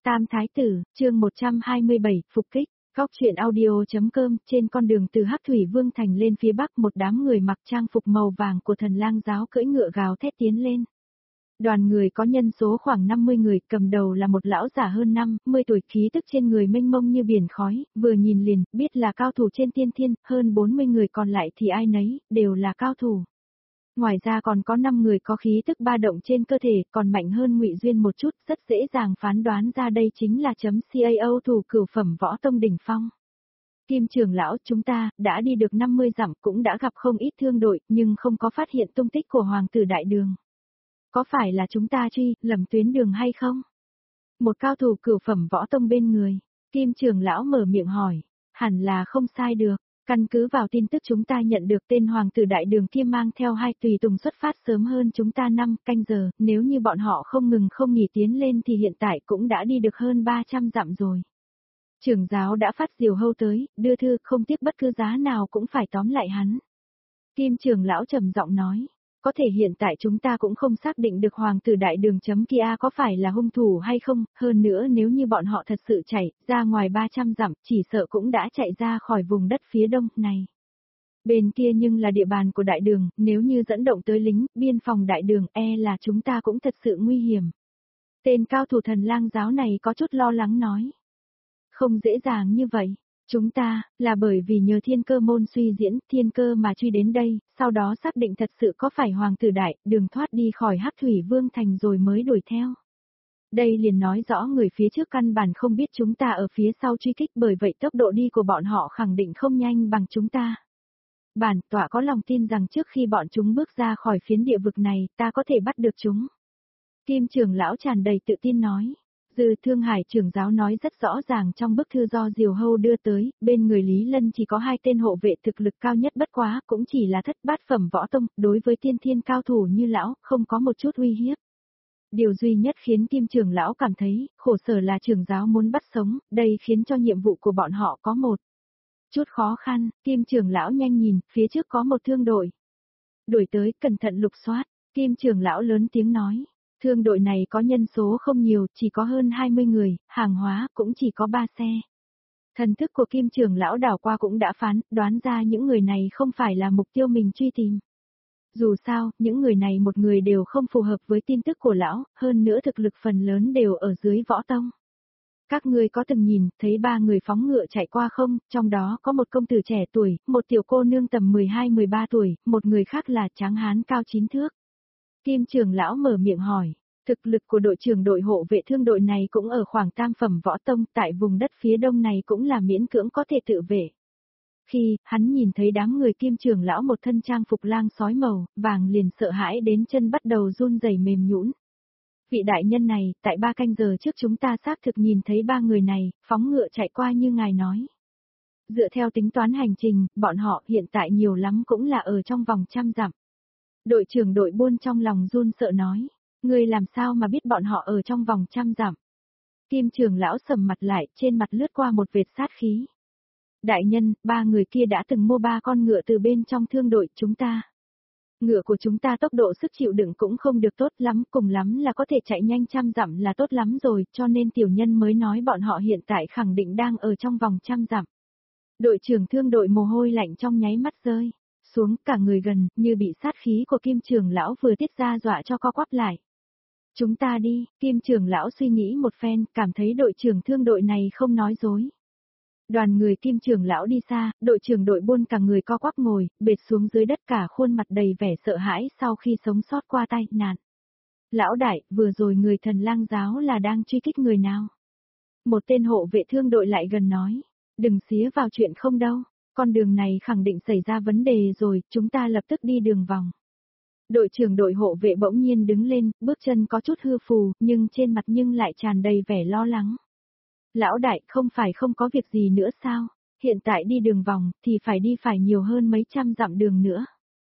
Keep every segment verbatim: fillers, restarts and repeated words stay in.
Tam Thái Tử, chương một trăm hai mươi bảy, phục kích. Góc truyện audio.com, trên con đường từ Hắc Thủy Vương Thành lên phía bắc, một đám người mặc trang phục màu vàng của Thần Lang giáo cưỡi ngựa gào thét tiến lên. Đoàn người có nhân số khoảng năm mươi người, cầm đầu là một lão giả hơn năm mươi tuổi, khí tức trên người mênh mông như biển khói, vừa nhìn liền biết là cao thủ trên tiên thiên, hơn bốn mươi người còn lại thì ai nấy đều là cao thủ. Ngoài ra còn có năm người có khí tức ba động trên cơ thể, còn mạnh hơn Ngụy Duyên một chút, rất dễ dàng phán đoán ra đây chính là chấm cao thủ cửu phẩm võ tông đỉnh phong. Kim trưởng lão, chúng ta đã đi được năm mươi dặm, cũng đã gặp không ít thương đội, nhưng không có phát hiện tung tích của hoàng tử đại đường. Có phải là chúng ta truy lầm tuyến đường hay không? Một cao thủ cửu phẩm võ tông bên người, Kim trưởng lão mở miệng hỏi. Hẳn là không sai được. Căn cứ vào tin tức chúng ta nhận được, tên hoàng tử đại đường kia mang theo hai tùy tùng xuất phát sớm hơn chúng ta năm canh giờ, nếu như bọn họ không ngừng không nghỉ tiến lên thì hiện tại cũng đã đi được hơn ba trăm dặm rồi. Trưởng giáo đã phát diều hâu tới, đưa thư, không tiếc bất cứ giá nào cũng phải tóm lại hắn. Kim trưởng lão trầm giọng nói, có thể hiện tại chúng ta cũng không xác định được hoàng tử đại đường chấm kia có phải là hung thủ hay không, hơn nữa nếu như bọn họ thật sự chạy ra ngoài ba trăm dặm, chỉ sợ cũng đã chạy ra khỏi vùng đất phía đông này. Bên kia nhưng là địa bàn của đại đường, nếu như dẫn động tới lính biên phòng đại đường, e là chúng ta cũng thật sự nguy hiểm. Tên cao thủ Thần Lang giáo này có chút lo lắng nói. Không dễ dàng như vậy. Chúng ta, là bởi vì nhờ thiên cơ môn suy diễn, thiên cơ mà truy đến đây, sau đó xác định thật sự có phải hoàng tử đại, đường thoát đi khỏi Hắc Thủy Vương Thành rồi mới đuổi theo. Đây liền nói rõ người phía trước căn bản không biết chúng ta ở phía sau truy kích, bởi vậy tốc độ đi của bọn họ khẳng định không nhanh bằng chúng ta. Bản tọa có lòng tin rằng trước khi bọn chúng bước ra khỏi phiến địa vực này, ta có thể bắt được chúng. Kim trưởng lão tràn đầy tự tin nói. Dư Thương Hải trưởng giáo nói rất rõ ràng trong bức thư do Diều Hâu đưa tới, bên người Lý Lân chỉ có hai tên hộ vệ thực lực cao nhất, bất quá cũng chỉ là thất bát phẩm võ tông, đối với tiên thiên cao thủ như lão, không có một chút uy hiếp. Điều duy nhất khiến Kim trưởng lão cảm thấy khổ sở là trưởng giáo muốn bắt sống, đây khiến cho nhiệm vụ của bọn họ có một chút khó khăn. Kim trưởng lão nhanh nhìn, phía trước có một thương đội. Đuổi tới, cẩn thận lục soát. Kim trưởng lão lớn tiếng nói. Thương đội này có nhân số không nhiều, chỉ có hơn hai mươi người, hàng hóa cũng chỉ có ba xe. Thần thức của Kim trưởng lão đảo qua cũng đã phán, đoán ra những người này không phải là mục tiêu mình truy tìm. Dù sao, những người này một người đều không phù hợp với tin tức của lão, hơn nữa thực lực phần lớn đều ở dưới võ tông. Các ngươi có từng nhìn, thấy ba người phóng ngựa chạy qua không, trong đó có một công tử trẻ tuổi, một tiểu cô nương tầm mười hai mười ba tuổi, một người khác là tráng hán cao chín thước. Kim trưởng lão mở miệng hỏi, thực lực của đội trưởng đội hộ vệ thương đội này cũng ở khoảng tam phẩm võ tông, tại vùng đất phía đông này cũng là miễn cưỡng có thể tự vệ. Khi hắn nhìn thấy đám người Kim trưởng lão một thân trang phục lang sói màu vàng liền sợ hãi đến chân bắt đầu run rẩy mềm nhũn. Vị đại nhân này, tại ba canh giờ trước chúng ta xác thực nhìn thấy ba người này phóng ngựa chạy qua như ngài nói. Dựa theo tính toán hành trình, bọn họ hiện tại nhiều lắm cũng là ở trong vòng trăm dặm. Đội trưởng đội buôn trong lòng run sợ nói, ngươi làm sao mà biết bọn họ ở trong vòng trăm dặm? Kim trưởng lão sầm mặt lại, trên mặt lướt qua một vệt sát khí. Đại nhân, ba người kia đã từng mua ba con ngựa từ bên trong thương đội chúng ta. Ngựa của chúng ta tốc độ sức chịu đựng cũng không được tốt lắm, cùng lắm là có thể chạy nhanh trăm dặm là tốt lắm rồi, cho nên tiểu nhân mới nói bọn họ hiện tại khẳng định đang ở trong vòng trăm dặm. Đội trưởng thương đội mồ hôi lạnh trong nháy mắt rơi xuống, cả người gần, như bị sát khí của Kim trưởng lão vừa tiết ra dọa cho co quắp lại. Chúng ta đi, Kim trưởng lão suy nghĩ một phen, cảm thấy đội trưởng thương đội này không nói dối. Đoàn người Kim trưởng lão đi xa, đội trưởng đội buôn cả người co quắp ngồi, bệt xuống dưới đất, cả khuôn mặt đầy vẻ sợ hãi sau khi sống sót qua tai nạn. Lão đại, vừa rồi người Thần Lang giáo là đang truy kích người nào? Một tên hộ vệ thương đội lại gần nói, đừng xía vào chuyện không đâu. Con đường này khẳng định xảy ra vấn đề rồi, chúng ta lập tức đi đường vòng. Đội trưởng đội hộ vệ bỗng nhiên đứng lên, bước chân có chút hư phù, nhưng trên mặt nhưng lại tràn đầy vẻ lo lắng. Lão đại, không phải không có việc gì nữa sao? Hiện tại đi đường vòng, thì phải đi phải nhiều hơn mấy trăm dặm đường nữa.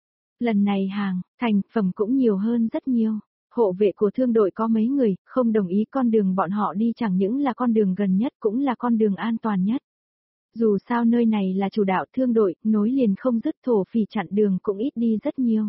Lần này hàng, thành phẩm cũng nhiều hơn rất nhiều. Hộ vệ của thương đội có mấy người, không đồng ý con đường bọn họ đi chẳng những là con đường gần nhất cũng là con đường an toàn nhất. Dù sao nơi này là chủ đạo thương đội, nối liền không dứt, thổ phỉ chặn đường cũng ít đi rất nhiều.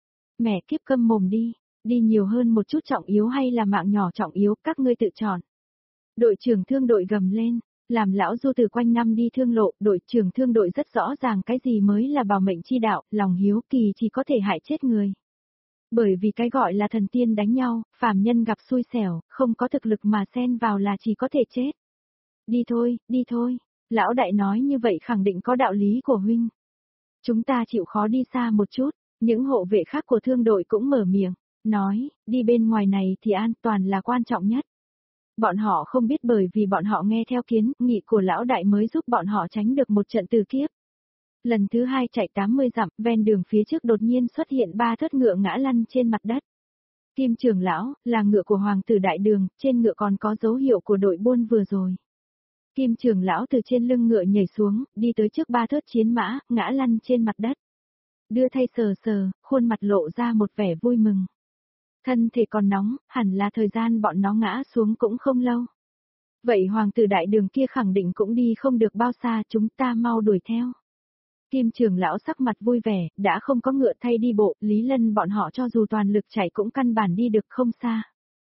Mẹ kiếp câm mồm đi, đi nhiều hơn một chút trọng yếu hay là mạng nhỏ trọng yếu, các ngươi tự chọn. Đội trưởng thương đội gầm lên, làm lão Du từ quanh năm đi thương lộ, đội trưởng thương đội rất rõ ràng cái gì mới là bảo mệnh chi đạo, lòng hiếu kỳ chỉ có thể hại chết người. Bởi vì cái gọi là thần tiên đánh nhau, phàm nhân gặp xui xẻo, không có thực lực mà xen vào là chỉ có thể chết. Đi thôi, đi thôi, lão đại nói như vậy khẳng định có đạo lý của huynh. Chúng ta chịu khó đi xa một chút, những hộ vệ khác của thương đội cũng mở miệng, nói, đi bên ngoài này thì an toàn là quan trọng nhất. Bọn họ không biết bởi vì bọn họ nghe theo kiến nghị của lão đại mới giúp bọn họ tránh được một trận tử kiếp. Lần thứ hai chạy tám mươi dặm, ven đường phía trước đột nhiên xuất hiện ba thớt ngựa ngã lăn trên mặt đất. Kim trưởng lão, là ngựa của hoàng tử đại đường, trên ngựa còn có dấu hiệu của đội buôn vừa rồi. Kim trưởng lão từ trên lưng ngựa nhảy xuống, đi tới trước ba thớt chiến mã, ngã lăn trên mặt đất. Đưa thay sờ sờ, khuôn mặt lộ ra một vẻ vui mừng. Thân thể còn nóng, hẳn là thời gian bọn nó ngã xuống cũng không lâu. Vậy hoàng tử đại đường kia khẳng định cũng đi không được bao xa, chúng ta mau đuổi theo. Kim trưởng lão sắc mặt vui vẻ, đã không có ngựa thay đi bộ, Lý Lân bọn họ cho dù toàn lực chạy cũng căn bản đi được không xa.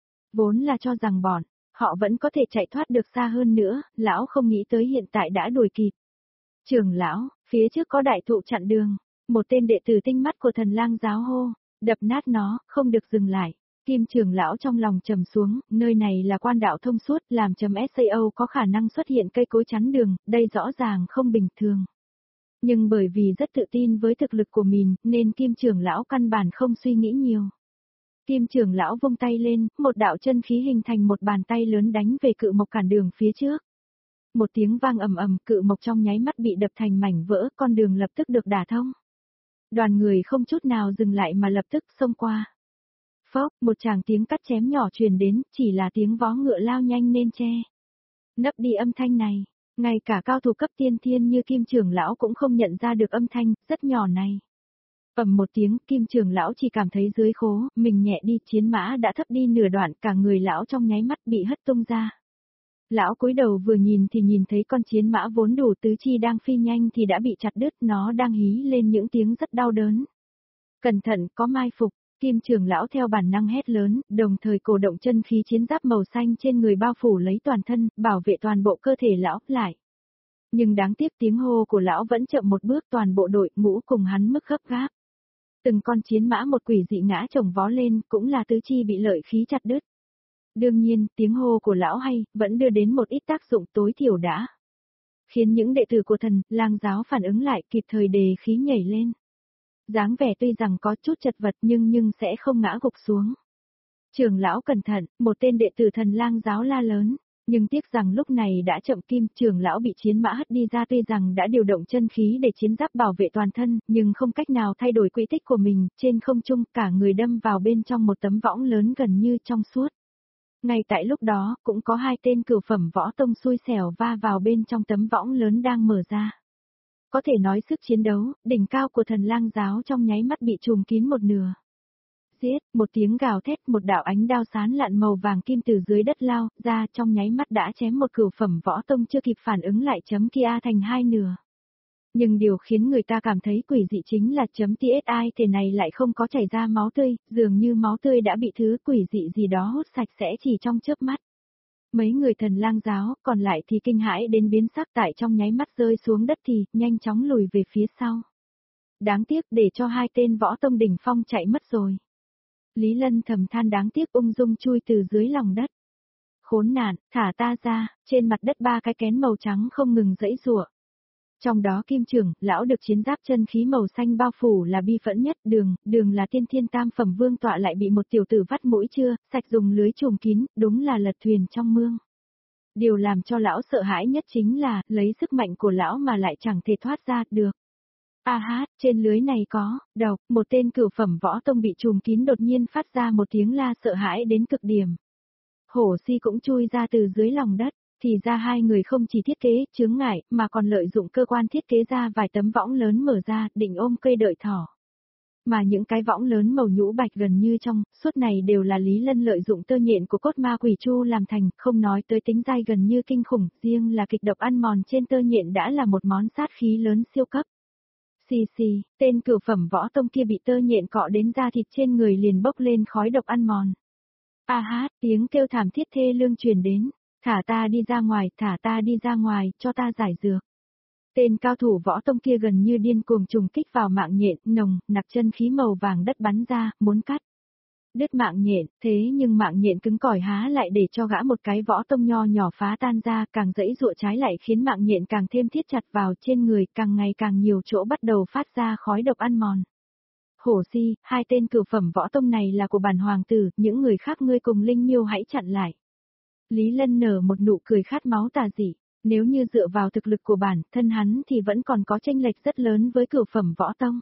Vốn là cho rằng bọn, họ vẫn có thể chạy thoát được xa hơn nữa, lão không nghĩ tới hiện tại đã đuổi kịp. Trưởng lão, phía trước có đại thụ chặn đường, một tên đệ tử tinh mắt của thần lang giáo hô, đập nát nó, không được dừng lại. Kim trưởng lão trong lòng trầm xuống, nơi này là quan đạo thông suốt, làm chấm ét a o có khả năng xuất hiện cây cối chắn đường, đây rõ ràng không bình thường. Nhưng bởi vì rất tự tin với thực lực của mình, nên Kim trưởng lão căn bản không suy nghĩ nhiều. Kim trưởng lão vung tay lên, một đạo chân khí hình thành một bàn tay lớn đánh về cự mộc cản đường phía trước. Một tiếng vang ầm ầm, cự mộc trong nháy mắt bị đập thành mảnh vỡ, con đường lập tức được đả thông. Đoàn người không chút nào dừng lại mà lập tức xông qua. Phốc, một tràng tiếng cắt chém nhỏ truyền đến, chỉ là tiếng vó ngựa lao nhanh nên che. Nấp đi âm thanh này, ngay cả cao thủ cấp tiên thiên như Kim trưởng lão cũng không nhận ra được âm thanh, rất nhỏ này. Ầm một tiếng, Kim trưởng lão chỉ cảm thấy dưới khố, mình nhẹ đi, chiến mã đã thấp đi nửa đoạn, cả người lão trong nháy mắt bị hất tung ra. Lão cúi đầu vừa nhìn thì nhìn thấy con chiến mã vốn đủ tứ chi đang phi nhanh thì đã bị chặt đứt, nó đang hí lên những tiếng rất đau đớn. Cẩn thận, có mai phục, Kim trưởng lão theo bản năng hét lớn, đồng thời cổ động chân khí chiến giáp màu xanh trên người bao phủ lấy toàn thân, bảo vệ toàn bộ cơ thể lão lại. Nhưng đáng tiếc tiếng hô của lão vẫn chậm một bước, toàn bộ đội ngũ cùng hắn mức gấp gáp. Từng con chiến mã một quỷ dị ngã chồng vó lên, cũng là tứ chi bị lợi khí chặt đứt. Đương nhiên, tiếng hô của lão hay, vẫn đưa đến một ít tác dụng tối thiểu đã. Khiến những đệ tử của thần, lang giáo phản ứng lại, kịp thời đề khí nhảy lên. Dáng vẻ tuy rằng có chút chật vật nhưng nhưng sẽ không ngã gục xuống. Trưởng lão cẩn thận, một tên đệ tử thần lang giáo la lớn. Nhưng tiếc rằng lúc này đã chậm, Kim trưởng lão bị chiến mã hất đi ra, tuy rằng đã điều động chân khí để chiến giáp bảo vệ toàn thân, nhưng không cách nào thay đổi quỹ tích của mình, trên không trung cả người đâm vào bên trong một tấm võng lớn gần như trong suốt. Ngay tại lúc đó, cũng có hai tên cửu phẩm võ tông xui xẻo va vào bên trong tấm võng lớn đang mở ra. Có thể nói sức chiến đấu, đỉnh cao của thần lang giáo trong nháy mắt bị trùm kín một nửa. Giết, một tiếng gào thét, một đạo ánh đao sán lạn màu vàng kim từ dưới đất lao ra, trong nháy mắt đã chém một cửu phẩm võ tông chưa kịp phản ứng lại chấm kia thành hai nửa. Nhưng điều khiến người ta cảm thấy quỷ dị chính là chấm tê ét i thể này lại không có chảy ra máu tươi, dường như máu tươi đã bị thứ quỷ dị gì đó hút sạch sẽ chỉ trong chớp mắt. Mấy người thần lang giáo, còn lại thì kinh hãi đến biến sắc, tại trong nháy mắt rơi xuống đất thì nhanh chóng lùi về phía sau. Đáng tiếc, để cho hai tên võ tông đỉnh phong chạy mất rồi. Lý Lân thầm than đáng tiếc, ung dung chui từ dưới lòng đất. Khốn nạn, thả ta ra, trên mặt đất ba cái kén màu trắng không ngừng giãy giụa. Trong đó Kim trưởng lão được chiến giáp chân khí màu xanh bao phủ là bi phẫn nhất, đường, đường là tiên thiên tam phẩm vương tọa lại bị một tiểu tử vắt mũi chưa, sạch dùng lưới trùm kín, đúng là lật thuyền trong mương. Điều làm cho lão sợ hãi nhất chính là, lấy sức mạnh của lão mà lại chẳng thể thoát ra được. A hát, trên lưới này có, độc, một tên cửu phẩm võ tông bị trùm kín đột nhiên phát ra một tiếng la sợ hãi đến cực điểm. Hổ Si cũng chui ra từ dưới lòng đất, thì ra hai người không chỉ thiết kế, chướng ngại, mà còn lợi dụng cơ quan thiết kế ra vài tấm võng lớn mở ra, định ôm cây đợi thỏ. Mà những cái võng lớn màu nhũ bạch gần như trong, suốt này đều là Lý Lân lợi dụng tơ nhện của cốt ma quỷ chu làm thành, không nói tới tính dai gần như kinh khủng, riêng là kịch độc ăn mòn trên tơ nhện đã là một món sát khí lớn siêu cấp. Xì xì, tên cửu phẩm võ tông kia bị tơ nhện cọ đến da thịt trên người liền bốc lên khói độc ăn mòn. A hát, tiếng kêu thảm thiết thê lương truyền đến, Thả ta đi ra ngoài, thả ta đi ra ngoài, cho ta giải dược. Tên cao thủ võ tông kia gần như điên cuồng trùng kích vào mạng nhện, nồng, nặc chân khí màu vàng đất bắn ra, muốn cắt đứt mạng nhện, thế nhưng mạng nhện cứng cỏi há lại để cho gã một cái võ tông nho nhỏ phá tan ra, càng dẫy dụa trái lại khiến mạng nhện càng thêm thiết chặt vào trên người, càng ngày càng nhiều chỗ bắt đầu phát ra khói độc ăn mòn. Hổ Si, hai tên cửu phẩm võ tông này là của bản hoàng tử, những người khác ngươi cùng Linh Miêu hãy chặn lại. Lý Lân nở một nụ cười khát máu tà dị, nếu như dựa vào thực lực của bản thân hắn thì vẫn còn có chênh lệch rất lớn với cửu phẩm võ tông.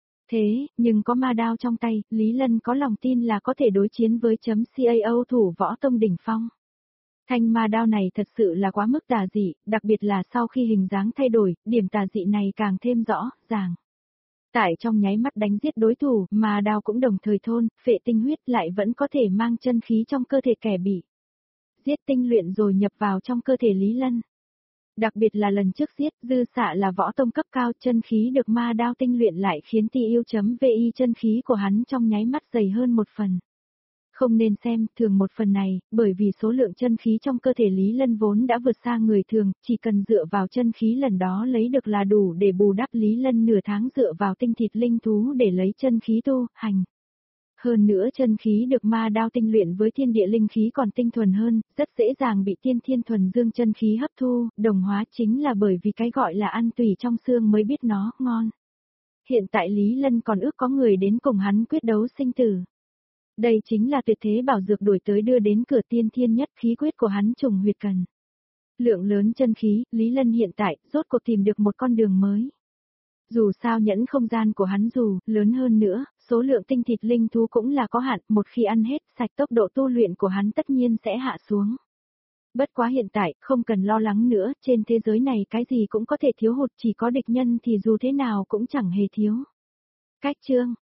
Thế, nhưng có ma đao trong tay, Lý Lân có lòng tin là có thể đối chiến với chấm cao thủ võ tông đỉnh phong. Thanh ma đao này thật sự là quá mức tà dị, đặc biệt là sau khi hình dáng thay đổi, điểm tà dị này càng thêm rõ, ràng. Tại trong nháy mắt đánh giết đối thủ, ma đao cũng đồng thời thôn, phệ tinh huyết lại vẫn có thể mang chân khí trong cơ thể kẻ bị giết tinh luyện rồi nhập vào trong cơ thể Lý Lân. Đặc biệt là lần trước giết, dư xạ là võ tông cấp cao, chân khí được ma đao tinh luyện lại khiến tiêu.vi chân khí của hắn trong nháy mắt dày hơn một phần. Không nên xem thường một phần này, bởi vì số lượng chân khí trong cơ thể Lý Lân vốn đã vượt xa người thường, chỉ cần dựa vào chân khí lần đó lấy được là đủ để bù đắp Lý Lân nửa tháng dựa vào tinh thịt linh thú để lấy chân khí tu, hành. Hơn nữa chân khí được ma đao tinh luyện với thiên địa linh khí còn tinh thuần hơn, rất dễ dàng bị tiên thiên thuần dương chân khí hấp thu, đồng hóa chính là bởi vì cái gọi là ăn tùy trong xương mới biết nó ngon. Hiện tại Lý Lân còn ước có người đến cùng hắn quyết đấu sinh tử. Đây chính là tuyệt thế bảo dược đuổi tới đưa đến cửa tiên thiên nhất khí quyết của hắn trùng huyệt cần. Lượng lớn chân khí, Lý Lân hiện tại rốt cuộc tìm được một con đường mới. Dù sao nhẫn không gian của hắn dù lớn hơn nữa, số lượng tinh thịt linh thú cũng là có hạn, một khi ăn hết sạch tốc độ tu luyện của hắn tất nhiên sẽ hạ xuống. Bất quá hiện tại, không cần lo lắng nữa, trên thế giới này cái gì cũng có thể thiếu hụt, chỉ có địch nhân thì dù thế nào cũng chẳng hề thiếu. Cách chương